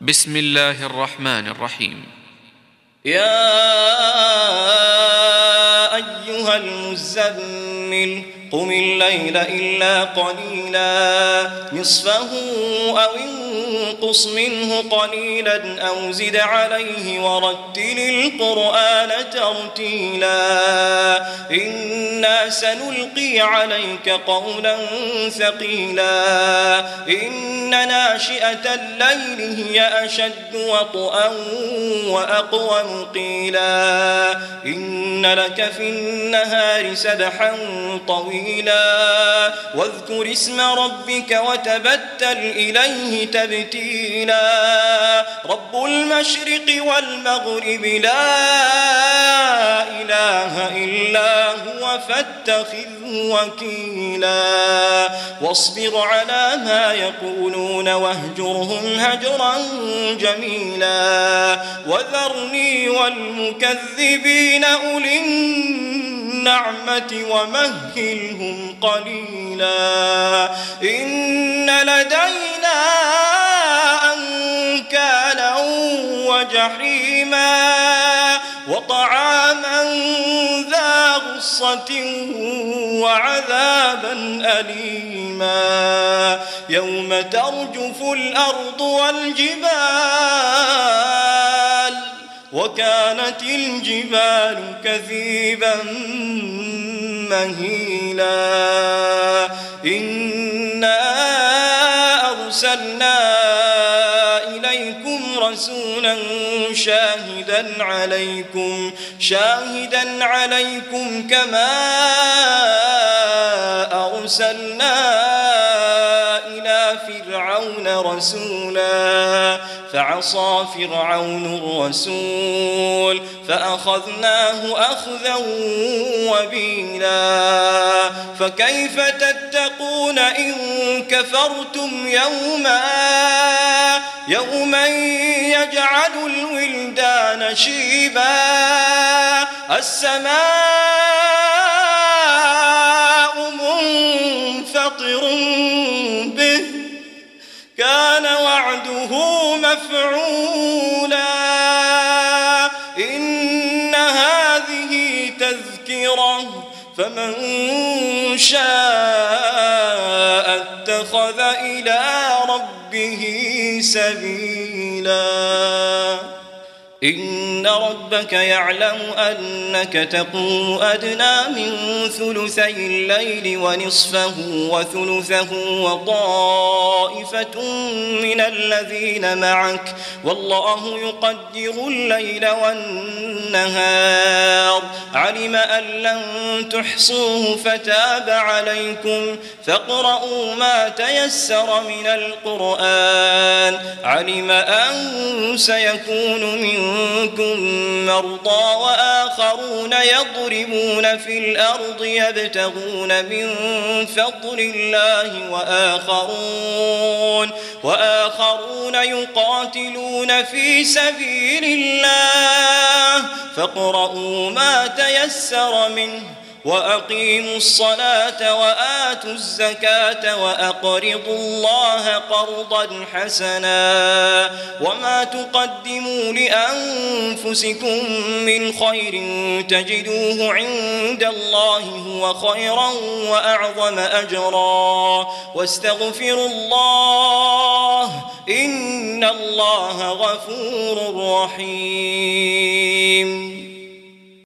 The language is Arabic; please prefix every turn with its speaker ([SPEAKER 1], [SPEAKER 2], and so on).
[SPEAKER 1] بسم الله الرحمن الرحيم.
[SPEAKER 2] يا أيها المزمل قم الليل إلا قليلا نصفه أو انقص منه قليلا أو زد عليه ورتل القرآن ترتيلا إنا سنلقي عليك قولا ثقيلا إن ناشئة الليل هي أشد وطئا وأقوم قيلا إن لك في النهار سبحا طويلا واذكر اسم ربك وتبتل إليه تبتيلا رب المشرق والمغرب لا إله إلا هو فاتخذه وكيلا واصبر على ما يقولون واهجرهم هجرا جميلا وذرني والمكذبين أولي النعمة ومهلهم قليلا إن لدينا أنكالا وجحيما وطعاما ذا غصة وعذابا أليما يوم ترجف الأرض والجبال وكانت الجبال كثيبا مهيلا إنا أرسلنا إليكم رسولا شاهدا عليكم كما أرسلنا إلى فرعون رسولا فعصى فرعون الرسول فأخذناه أخذا وبيلا فكيف تتقون إن كفرتم يوما يجعل الولدان شيبا السماء منفطر به كان وعده مفعولا إن هذه تذكرة فمن شاء اتخذ إلى ربه سبيلا إن ربك يعلم أنك تقوم أدنى من ثلثي الليل ونصفه وثلثه وطائفة من الذين معك والله يقدر الليل والنهار علم أن لن تحصوه فتاب عليكم فاقرؤوا ما تيسر من القرآن علم أن سيكون منكم مرضى وآخرون يضربون في الأرض يبتغون من فضل الله وآخرون يقاتلون في سبيل الله فاقرؤوا ما تيسر منه وأقيموا الصلاة وآتوا الزكاة وأقرضوا الله قرضا حسنا وما تقدموا لأنفسكم من خير تجدوه عند الله هو خيرا وأعظم أجرا واستغفروا الله إن الله غفور رحيم.